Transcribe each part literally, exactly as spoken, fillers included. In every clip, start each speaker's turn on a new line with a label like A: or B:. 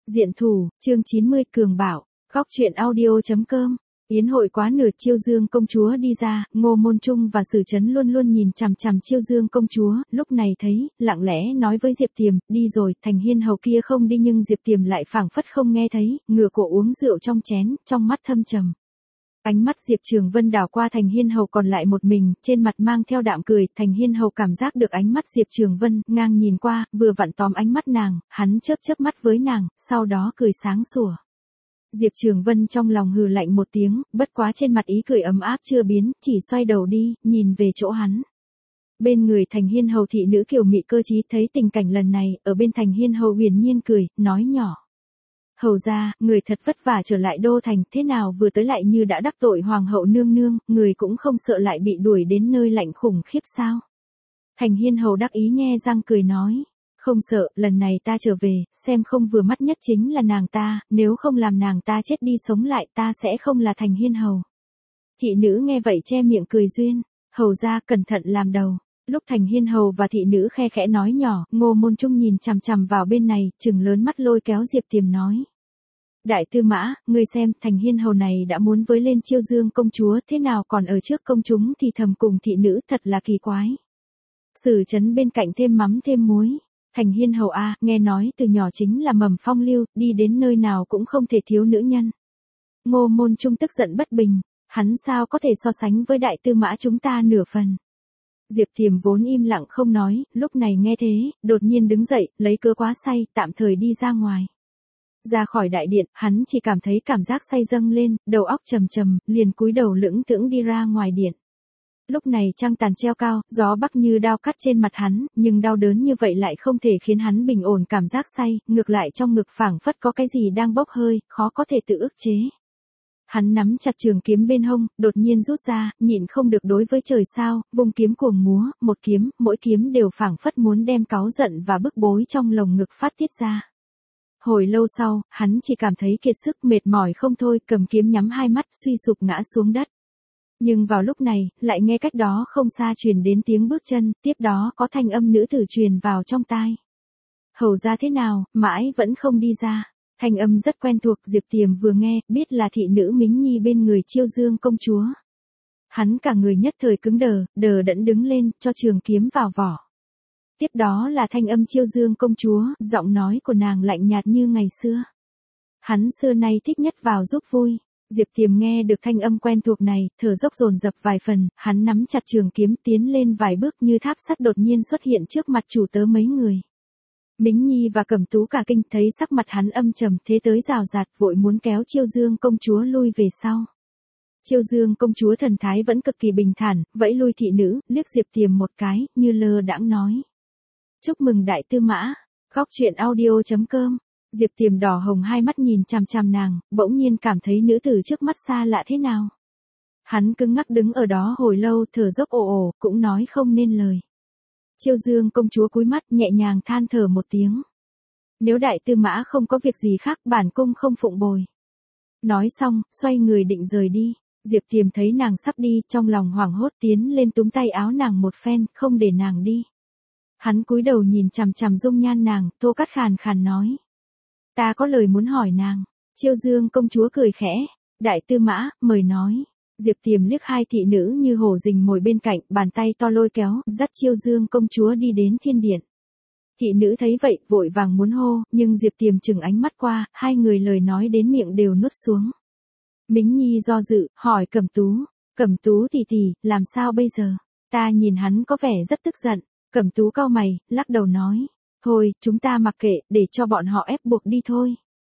A: Diện thủ, chương chín mươi Cường Bảo, góc truyện audio.com. Yến hội quá nửa Chiêu Dương công chúa đi ra, Ngô Môn Trung và Sử Chấn luôn luôn nhìn chằm chằm Chiêu Dương công chúa, lúc này thấy, lặng lẽ nói với Diệp Tiềm, đi rồi, Thành Hiên hầu kia không đi nhưng Diệp Tiềm lại phảng phất không nghe thấy, ngửa cổ uống rượu trong chén, trong mắt thâm trầm. Ánh mắt Diệp Trường Vân đảo qua Thành Hiên hầu còn lại một mình, trên mặt mang theo đạm cười, Thành Hiên hầu cảm giác được ánh mắt Diệp Trường Vân, ngang nhìn qua, vừa vặn tóm ánh mắt nàng, hắn chớp chớp mắt với nàng, sau đó cười sáng sủa. Diệp Trường Vân trong lòng hừ lạnh một tiếng, bất quá trên mặt ý cười ấm áp chưa biến, chỉ xoay đầu đi, nhìn về chỗ hắn. Bên người Thành Hiên hầu thị nữ kiều mị cơ trí thấy tình cảnh lần này, ở bên Thành Hiên hầu huyền nhiên cười, nói nhỏ. Hầu ra, người thật vất vả trở lại đô thành, thế nào vừa tới lại như đã đắc tội hoàng hậu nương nương, người cũng không sợ lại bị đuổi đến nơi lạnh khủng khiếp sao. Thành Hiên hầu đắc ý nhe răng cười nói. Không sợ, lần này ta trở về, xem không vừa mắt nhất chính là nàng ta, nếu không làm nàng ta chết đi sống lại ta sẽ không là Thành Hiên hầu. Thị nữ nghe vậy che miệng cười duyên, hầu ra cẩn thận làm đầu. Lúc Thành Hiên hầu và thị nữ khe khẽ nói nhỏ, Ngô Môn Trung nhìn chằm chằm vào bên này, trừng lớn mắt lôi kéo Diệp Tiềm nói. Đại tư mã, ngươi xem, Thành Hiên hầu này đã muốn với lên Chiêu Dương công chúa, thế nào còn ở trước công chúng thì thầm cùng thị nữ, thật là kỳ quái. Sử Chấn bên cạnh thêm mắm thêm muối. Thành Hiên hầu a, nghe nói từ nhỏ chính là mầm phong lưu, đi đến nơi nào cũng không thể thiếu nữ nhân. Ngô Môn Trung tức giận bất bình, hắn sao có thể so sánh với đại tư mã chúng ta nửa phần. Diệp Tiềm vốn im lặng không nói, lúc này nghe thế, đột nhiên đứng dậy, lấy cớ quá say, tạm thời đi ra ngoài. Ra khỏi đại điện, hắn chỉ cảm thấy cảm giác say dâng lên, đầu óc trầm trầm, liền cúi đầu lững thững đi ra ngoài điện. Lúc này trăng tàn treo cao, gió bắc như đao cắt trên mặt hắn, nhưng đau đớn như vậy lại không thể khiến hắn bình ổn cảm giác say, ngược lại trong ngực phảng phất có cái gì đang bốc hơi, khó có thể tự ức chế. Hắn nắm chặt trường kiếm bên hông, đột nhiên rút ra, nhịn không được đối với trời sao, vung kiếm cuồng múa, một kiếm, mỗi kiếm đều phảng phất muốn đem cáu giận và bức bối trong lồng ngực phát tiết ra. Hồi lâu sau, hắn chỉ cảm thấy kiệt sức mệt mỏi không thôi, cầm kiếm nhắm hai mắt, suy sụp ngã xuống đất. Nhưng vào lúc này, lại nghe cách đó không xa truyền đến tiếng bước chân, tiếp đó có thanh âm nữ tử truyền vào trong tai. Hầu ra thế nào, mãi vẫn không đi ra. Thanh âm rất quen thuộc, Diệp Tiềm vừa nghe, biết là thị nữ Mính Nhi bên người Chiêu Dương công chúa. Hắn cả người nhất thời cứng đờ, đờ đẫn đứng lên, cho trường kiếm vào vỏ. Tiếp đó là thanh âm Chiêu Dương công chúa, giọng nói của nàng lạnh nhạt như ngày xưa. Hắn xưa nay thích nhất vào giúp vui. Diệp Tiềm nghe được thanh âm quen thuộc này, thở dốc dồn dập vài phần, hắn nắm chặt trường kiếm tiến lên vài bước như tháp sắt đột nhiên xuất hiện trước mặt chủ tớ mấy người. Mính Nhi và Cẩm Tú cả kinh thấy sắc mặt hắn âm trầm thế tới rào rạt vội muốn kéo Chiêu Dương công chúa lui về sau. Chiêu Dương công chúa thần thái vẫn cực kỳ bình thản, vẫy lui thị nữ, liếc Diệp Tiềm một cái, như lơ đãng nói. Chúc mừng đại tư mã, góc truyện audio.com. Diệp Tiềm đỏ hồng hai mắt nhìn chằm chằm nàng, bỗng nhiên cảm thấy nữ tử trước mắt xa lạ thế nào. Hắn cứng ngắc đứng ở đó hồi lâu thở dốc ồ ồ, cũng nói không nên lời. Chiêu Dương công chúa cúi mắt nhẹ nhàng than thở một tiếng. Nếu đại tư mã không có việc gì khác bản cung không phụng bồi. Nói xong, xoay người định rời đi. Diệp Tiềm thấy nàng sắp đi, trong lòng hoảng hốt tiến lên túm tay áo nàng một phen, không để nàng đi. Hắn cúi đầu nhìn chằm chằm dung nhan nàng, Tô Cát khàn khàn nói. Ta có lời muốn hỏi nàng. Chiêu Dương công chúa cười khẽ. Đại tư mã, mời nói. Diệp Tiềm liếc hai thị nữ như hổ rình mồi bên cạnh, bàn tay to lôi kéo, dắt Chiêu Dương công chúa đi đến thiên điện. Thị nữ thấy vậy, vội vàng muốn hô, nhưng Diệp Tiềm chừng ánh mắt qua, hai người lời nói đến miệng đều nuốt xuống. Mính Nhi do dự, hỏi Cẩm Tú. Cẩm Tú tỷ tỷ, làm sao bây giờ? Ta nhìn hắn có vẻ rất tức giận. Cẩm Tú cau mày, lắc đầu nói. Thôi, chúng ta mặc kệ, để cho bọn họ ép buộc đi thôi.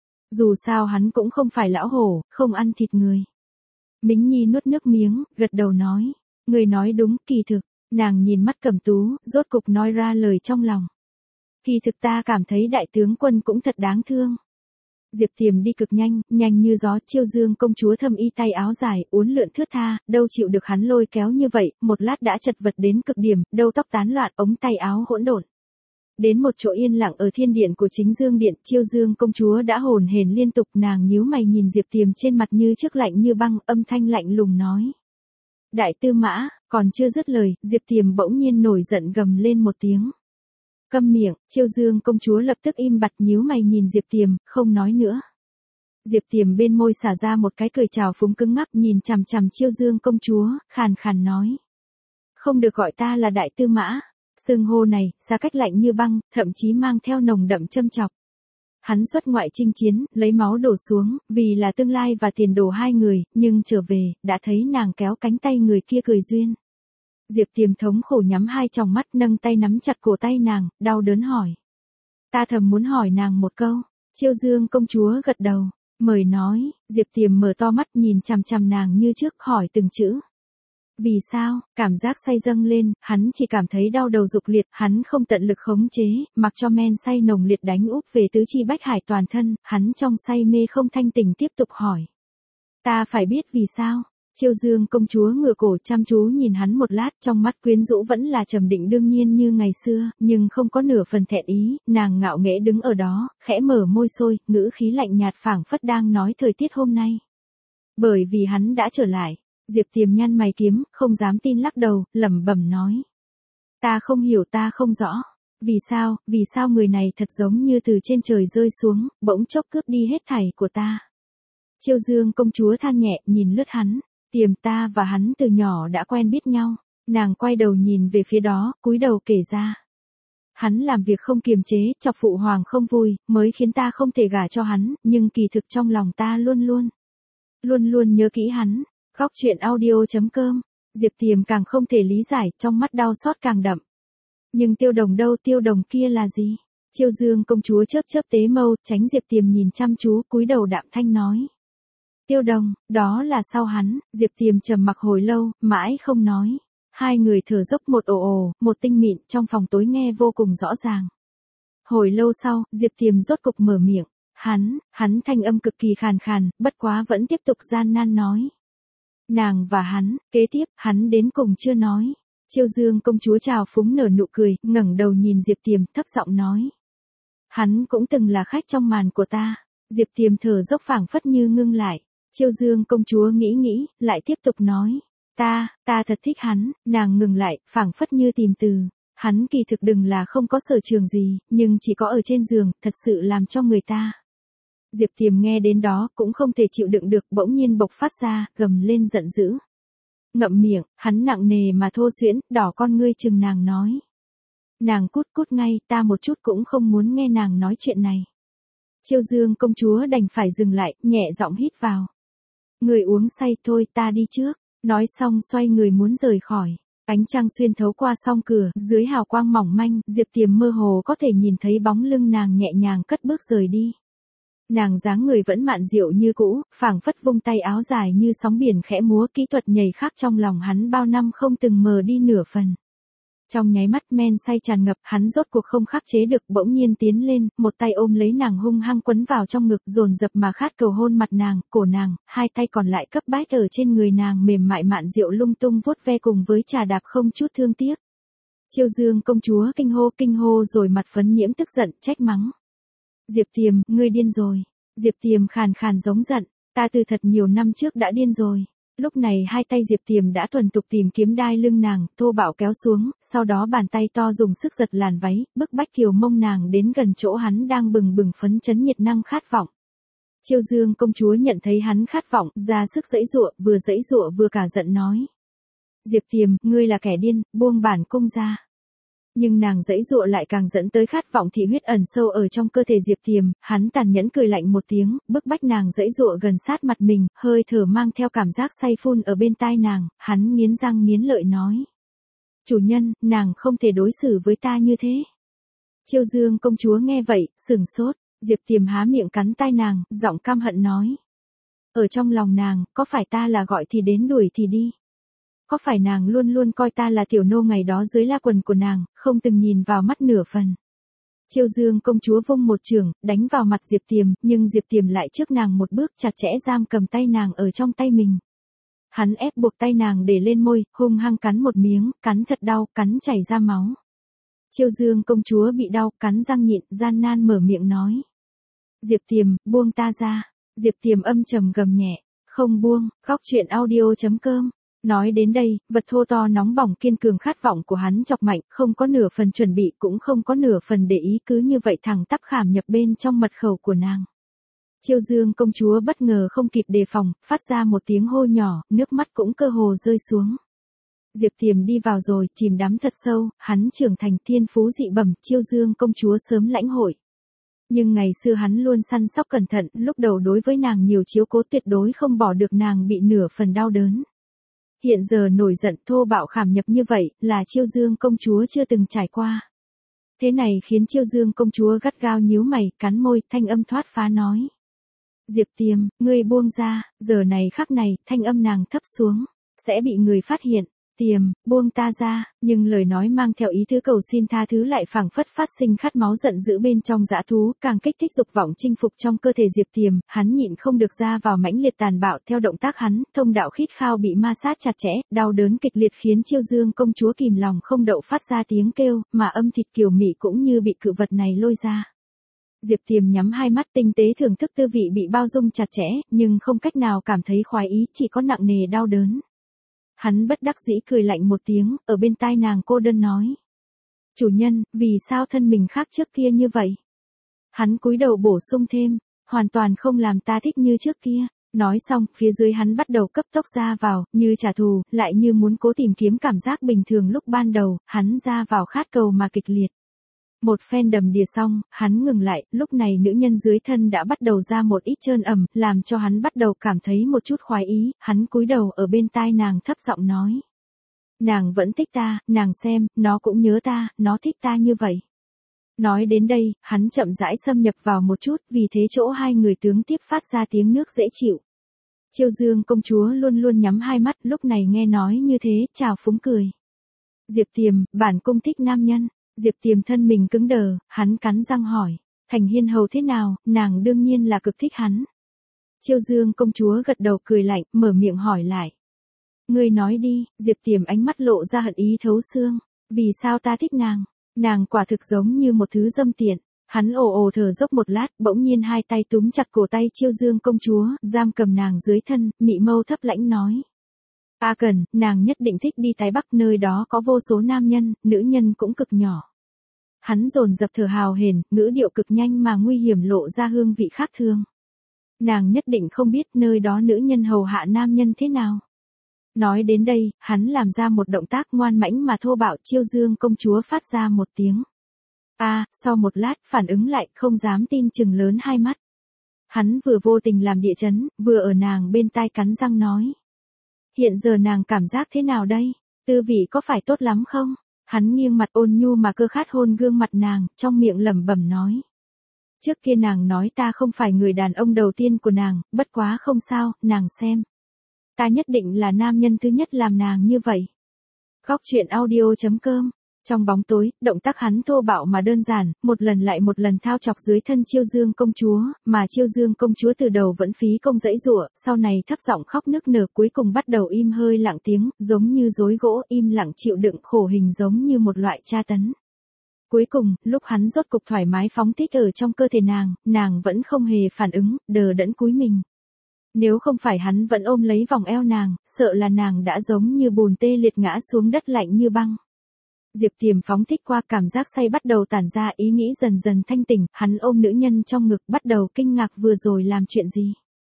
A: Dù sao hắn cũng không phải lão hổ, không ăn thịt người. Mính Nhi nuốt nước miếng, gật đầu nói. Người nói đúng, kỳ thực. Nàng nhìn mắt Cẩm Tú, rốt cục nói ra lời trong lòng. Kỳ thực ta cảm thấy đại tướng quân cũng thật đáng thương. Diệp Tiềm đi cực nhanh, nhanh như gió. Chiêu Dương công chúa thâm y tay áo dài, uốn lượn thướt tha, đâu chịu được hắn lôi kéo như vậy, một lát đã chật vật đến cực điểm, đầu tóc tán loạn, ống tay áo hỗn độn. Đến một chỗ yên lặng ở thiên điện của Chính Dương điện, Chiêu Dương công chúa đã hồn hển liên tục, nàng nhíu mày nhìn Diệp Tiềm trên mặt như trước lạnh như băng, âm thanh lạnh lùng nói. Đại tư mã, còn chưa dứt lời, Diệp Tiềm bỗng nhiên nổi giận gầm lên một tiếng. Câm miệng, Chiêu Dương công chúa lập tức im bặt nhíu mày nhìn Diệp Tiềm, không nói nữa. Diệp Tiềm bên môi xả ra một cái cười trào phúng cứng ngắc nhìn chằm chằm Chiêu Dương công chúa, khàn khàn nói. Không được gọi ta là đại tư mã. Xưng hô này, xa cách lạnh như băng, thậm chí mang theo nồng đậm châm chọc. Hắn xuất ngoại chinh chiến, lấy máu đổ xuống, vì là tương lai và tiền đồ hai người, nhưng trở về, đã thấy nàng kéo cánh tay người kia cười duyên. Diệp Tiềm thống khổ nhắm hai tròng mắt nâng tay nắm chặt cổ tay nàng, đau đớn hỏi. Ta thầm muốn hỏi nàng một câu. Chiêu Dương công chúa gật đầu, mời nói. Diệp Tiềm mở to mắt nhìn chằm chằm nàng như trước hỏi từng chữ. Vì sao, cảm giác say dâng lên, hắn chỉ cảm thấy đau đầu rục liệt, hắn không tận lực khống chế, mặc cho men say nồng liệt đánh úp về tứ chi bách hải toàn thân, hắn trong say mê không thanh tỉnh tiếp tục hỏi. Ta phải biết vì sao. Chiêu Dương công chúa ngửa cổ chăm chú nhìn hắn một lát, trong mắt quyến rũ vẫn là trầm định đương nhiên như ngày xưa, nhưng không có nửa phần thẹn ý, nàng ngạo nghễ đứng ở đó, khẽ mở môi xôi, ngữ khí lạnh nhạt phảng phất đang nói thời tiết hôm nay. Bởi vì hắn đã trở lại. Diệp Tiềm nhăn mày kiếm, không dám tin lắc đầu, lẩm bẩm nói. Ta không hiểu, ta không rõ. Vì sao, vì sao người này thật giống như từ trên trời rơi xuống, bỗng chốc cướp đi hết thảy của ta. Chiêu Dương công chúa than nhẹ, nhìn lướt hắn. Tiềm, ta và hắn từ nhỏ đã quen biết nhau. Nàng quay đầu nhìn về phía đó, cúi đầu kể ra. Hắn làm việc không kiềm chế, chọc phụ hoàng không vui, mới khiến ta không thể gả cho hắn, nhưng kỳ thực trong lòng ta luôn luôn, luôn luôn nhớ kỹ hắn. Góc truyện audio chấm com. Diệp Tiềm càng không thể lý giải, trong mắt đau xót càng đậm. Nhưng Tiêu Đồng đâu, Tiêu Đồng kia là gì? Chiêu Dương công chúa chớp chớp tế mâu, tránh Diệp Tiềm nhìn chăm chú, cúi đầu đạm thanh nói. Tiêu Đồng, đó là sau hắn. Diệp Tiềm trầm mặc hồi lâu, mãi không nói. Hai người thở dốc một ồ ồ, một tinh mịn, trong phòng tối nghe vô cùng rõ ràng. Hồi lâu sau, Diệp Tiềm rốt cục mở miệng. Hắn, hắn thanh âm cực kỳ khàn khàn, bất quá vẫn tiếp tục gian nan nói. Nàng và hắn, kế tiếp, hắn đến cùng chưa nói. Chiêu Dương công chúa trào phúng nở nụ cười, ngẩng đầu nhìn Diệp Tiềm, thấp giọng nói. Hắn cũng từng là khách trong màn của ta. Diệp Tiềm thở dốc phảng phất như ngưng lại. Chiêu Dương công chúa nghĩ nghĩ, lại tiếp tục nói. Ta, ta thật thích hắn. Nàng ngừng lại, phảng phất như tìm từ. Hắn kỳ thực đừng là không có sở trường gì, nhưng chỉ có ở trên giường, thật sự làm cho người ta. Diệp Tiềm nghe đến đó cũng không thể chịu đựng được, bỗng nhiên bộc phát ra, gầm lên giận dữ. Ngậm miệng, hắn nặng nề mà thô xuyễn, đỏ con ngươi chừng nàng nói. Nàng cút cút ngay, ta một chút cũng không muốn nghe nàng nói chuyện này. Chiêu Dương công chúa đành phải dừng lại, nhẹ giọng hít vào. Người uống say thôi, ta đi trước. Nói xong xoay người muốn rời khỏi. Ánh trăng xuyên thấu qua song cửa, dưới hào quang mỏng manh, Diệp Tiềm mơ hồ có thể nhìn thấy bóng lưng nàng nhẹ nhàng cất bước rời đi. Nàng dáng người vẫn mạn diệu như cũ, phảng phất vung tay áo dài như sóng biển khẽ múa, kỹ thuật nhảy khác trong lòng hắn bao năm không từng mờ đi nửa phần. Trong nháy mắt men say tràn ngập, hắn rốt cuộc không khắc chế được, bỗng nhiên tiến lên, một tay ôm lấy nàng hung hăng quấn vào trong ngực, dồn dập mà khát cầu hôn mặt nàng, cổ nàng, hai tay còn lại cấp bách ở trên người nàng mềm mại mạn diệu lung tung vuốt ve cùng với trà đạp không chút thương tiếc. Chiêu Dương công chúa kinh hô kinh hô rồi mặt phấn nhiễm tức giận, trách mắng. Diệp Tiềm, ngươi điên rồi. Diệp Tiềm khàn khàn giống giận, ta từ thật nhiều năm trước đã điên rồi. Lúc này hai tay Diệp Tiềm đã thuần tục tìm kiếm đai lưng nàng, thô bạo kéo xuống, sau đó bàn tay to dùng sức giật làn váy, bức bách kiều mông nàng đến gần chỗ hắn đang bừng bừng phấn chấn nhiệt năng khát vọng. Chiêu Dương công chúa nhận thấy hắn khát vọng, ra sức giãy giụa, vừa giãy giụa vừa cả giận nói. Diệp Tiềm, ngươi là kẻ điên, buông bản cung ra. Nhưng nàng giãy giụa lại càng dẫn tới khát vọng thị huyết ẩn sâu ở trong cơ thể Diệp Tiềm, hắn tàn nhẫn cười lạnh một tiếng, bức bách nàng giãy giụa gần sát mặt mình, hơi thở mang theo cảm giác say phun ở bên tai nàng, hắn nghiến răng nghiến lợi nói. Chủ nhân, nàng không thể đối xử với ta như thế. Chiêu Dương công chúa nghe vậy, sửng sốt, Diệp Tiềm há miệng cắn tai nàng, giọng căm hận nói. Ở trong lòng nàng, có phải ta là gọi thì đến đuổi thì đi? Có phải nàng luôn luôn coi ta là tiểu nô ngày đó dưới la quần của nàng, không từng nhìn vào mắt nửa phần. Chiêu Dương công chúa vung một chưởng, đánh vào mặt Diệp Tiềm, nhưng Diệp Tiềm lại trước nàng một bước chặt chẽ giam cầm tay nàng ở trong tay mình. Hắn ép buộc tay nàng để lên môi, hung hăng cắn một miếng, cắn thật đau, cắn chảy ra máu. Chiêu Dương công chúa bị đau, cắn răng nhịn, gian nan mở miệng nói. Diệp Tiềm, buông ta ra. Diệp Tiềm âm trầm gầm nhẹ, không buông. Góc truyện audio chấm com Nói đến đây, vật thô to nóng bỏng kiên cường khát vọng của hắn chọc mạnh, không có nửa phần chuẩn bị cũng không có nửa phần để ý, cứ như vậy thẳng tắp khảm nhập bên trong mật khẩu của nàng. Chiêu Dương công chúa bất ngờ không kịp đề phòng, phát ra một tiếng hô nhỏ, nước mắt cũng cơ hồ rơi xuống. Diệp Tiềm đi vào rồi, chìm đắm thật sâu, hắn trưởng thành thiên phú dị bẩm, Chiêu Dương công chúa sớm lãnh hội. Nhưng ngày xưa hắn luôn săn sóc cẩn thận, lúc đầu đối với nàng nhiều chiếu cố, tuyệt đối không bỏ được nàng bị nửa phần đau đớn. Hiện giờ nổi giận thô bạo khảm nhập như vậy, là Chiêu Dương công chúa chưa từng trải qua. Thế này khiến Chiêu Dương công chúa gắt gao nhíu mày, cắn môi, thanh âm thoát phá nói. Diệp Tiềm, ngươi buông ra, giờ này khắc này, thanh âm nàng thấp xuống, sẽ bị người phát hiện. Tiềm, buông ta ra, nhưng lời nói mang theo ý tứ cầu xin tha thứ lại phảng phất phát sinh khát máu giận dữ bên trong dã thú, càng kích thích dục vọng chinh phục trong cơ thể Diệp Tiềm, hắn nhịn không được ra vào mãnh liệt tàn bạo, theo động tác hắn, thông đạo khít khao bị ma sát chặt chẽ, đau đớn kịch liệt khiến Chiêu Dương công chúa kìm lòng không đậu phát ra tiếng kêu, mà âm thịt kiều mị cũng như bị cự vật này lôi ra. Diệp Tiềm nhắm hai mắt tinh tế thưởng thức tư vị bị bao dung chặt chẽ, nhưng không cách nào cảm thấy khoái ý, chỉ có nặng nề đau đớn. Hắn bất đắc dĩ cười lạnh một tiếng, ở bên tai nàng cô đơn nói. Chủ nhân, vì sao thân mình khác trước kia như vậy? Hắn cúi đầu bổ sung thêm, hoàn toàn không làm ta thích như trước kia. Nói xong, phía dưới hắn bắt đầu cấp tốc ra vào, như trả thù, lại như muốn cố tìm kiếm cảm giác bình thường lúc ban đầu, hắn ra vào khát cầu mà kịch liệt. Một phen đầm đìa xong, hắn ngừng lại, lúc này nữ nhân dưới thân đã bắt đầu ra một ít trơn ẩm, làm cho hắn bắt đầu cảm thấy một chút khoái ý, hắn cúi đầu ở bên tai nàng thấp giọng nói. Nàng vẫn thích ta, nàng xem, nó cũng nhớ ta, nó thích ta như vậy. Nói đến đây, hắn chậm rãi xâm nhập vào một chút, vì thế chỗ hai người tướng tiếp phát ra tiếng nước dễ chịu. Chiêu Dương công chúa luôn luôn nhắm hai mắt, lúc này nghe nói như thế, chào phúng cười. Diệp Tiềm, bản cung thích nam nhân. Diệp Tiềm thân mình cứng đờ, hắn cắn răng hỏi, Thành Hiên hầu thế nào, nàng đương nhiên là cực thích hắn. Chiêu Dương công chúa gật đầu cười lạnh, mở miệng hỏi lại. Ngươi nói đi, Diệp Tiềm ánh mắt lộ ra hận ý thấu xương, vì sao ta thích nàng, nàng quả thực giống như một thứ dâm tiện. Hắn ồ ồ thở dốc một lát, bỗng nhiên hai tay túm chặt cổ tay Chiêu Dương công chúa, giam cầm nàng dưới thân, mị mâu thấp lãnh nói. A Cần, nàng nhất định thích đi Thái Bắc, nơi đó có vô số nam nhân, nữ nhân cũng cực nhỏ. Hắn dồn dập thở hào hển, ngữ điệu cực nhanh mà nguy hiểm lộ ra hương vị khác thường. Nàng nhất định không biết nơi đó nữ nhân hầu hạ nam nhân thế nào. Nói đến đây, hắn làm ra một động tác ngoan mãnh mà thô bạo. Chiêu Dương công chúa phát ra một tiếng. A, à, sau một lát, phản ứng lại, không dám tin chừng lớn hai mắt. Hắn vừa vô tình làm địa chấn, vừa ở nàng bên tai cắn răng nói. Hiện giờ nàng cảm giác thế nào đây? Tư vị có phải tốt lắm không? Hắn nghiêng mặt ôn nhu mà cơ khát hôn gương mặt nàng, trong miệng lẩm bẩm nói. Trước kia nàng nói ta không phải người đàn ông đầu tiên của nàng, bất quá không sao, nàng xem. Ta nhất định là nam nhân thứ nhất làm nàng như vậy. Góc truyện audio chấm com. Trong bóng tối, động tác hắn thô bạo mà đơn giản, một lần lại một lần thao chọc dưới thân Chiêu Dương công chúa, mà Chiêu Dương công chúa từ đầu vẫn phí công dãy giụa, sau này thấp giọng khóc nức nở, cuối cùng bắt đầu im hơi lặng tiếng, giống như rối gỗ, im lặng chịu đựng khổ hình giống như một loại tra tấn. Cuối cùng, lúc hắn rốt cục thoải mái phóng thích ở trong cơ thể nàng, nàng vẫn không hề phản ứng, đờ đẫn cúi mình. Nếu không phải hắn vẫn ôm lấy vòng eo nàng, sợ là nàng đã giống như bùn tê liệt ngã xuống đất lạnh như băng. Diệp Tiềm phóng thích qua, cảm giác say bắt đầu tản ra, ý nghĩ dần dần thanh tỉnh, hắn ôm nữ nhân trong ngực, bắt đầu kinh ngạc vừa rồi làm chuyện gì.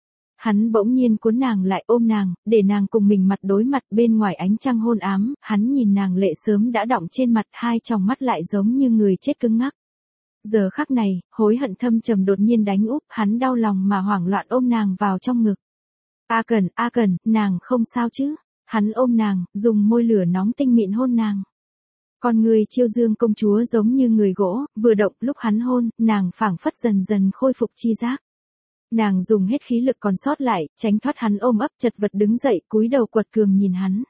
A: Hắn bỗng nhiên cuốn nàng lại ôm nàng, để nàng cùng mình mặt đối mặt, bên ngoài ánh trăng hôn ám, hắn nhìn nàng lệ sớm đã đọng trên mặt, hai tròng mắt lại giống như người chết cứng ngắc. Giờ khắc này, hối hận thâm trầm đột nhiên đánh úp, hắn đau lòng mà hoảng loạn ôm nàng vào trong ngực. A Cần, A Cần, nàng không sao chứ? Hắn ôm nàng, dùng môi lửa nóng tinh mịn hôn nàng. Con người Chiêu Dương công chúa giống như người gỗ, vừa động lúc hắn hôn, nàng phảng phất dần dần khôi phục chi giác. Nàng dùng hết khí lực còn sót lại, tránh thoát hắn ôm ấp, chật vật đứng dậy, cúi đầu quật cường nhìn hắn.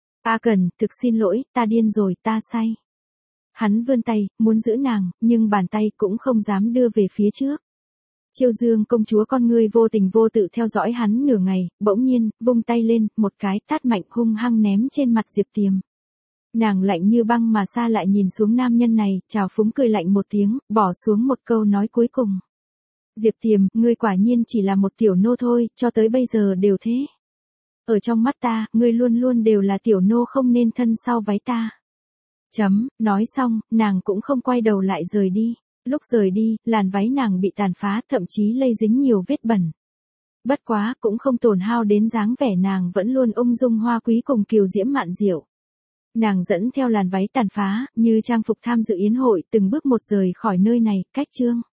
A: A Cần, thực xin lỗi, ta điên rồi, ta say. Hắn vươn tay, muốn giữ nàng, nhưng bàn tay cũng không dám đưa về phía trước. Chiêu Dương công chúa con ngươi vô tình vô tự theo dõi hắn nửa ngày, bỗng nhiên, vung tay lên, một cái tát mạnh hung hăng ném trên mặt Diệp Tiềm. Nàng lạnh như băng mà xa lại nhìn xuống nam nhân này, chào phúng cười lạnh một tiếng, bỏ xuống một câu nói cuối cùng. Diệp Tiềm, ngươi quả nhiên chỉ là một tiểu nô thôi, cho tới bây giờ đều thế. Ở trong mắt ta, ngươi luôn luôn đều là tiểu nô không nên thân sau váy ta. Chấm, nói xong, nàng cũng không quay đầu lại rời đi. Lúc rời đi, làn váy nàng bị tàn phá, thậm chí lây dính nhiều vết bẩn. Bất quá, cũng không tổn hao đến dáng vẻ nàng vẫn luôn ung dung hoa quý cùng kiều diễm mạn diệu. Nàng dẫn theo làn váy tàn phá, như trang phục tham dự yến hội, từng bước một rời khỏi nơi này, cách Trương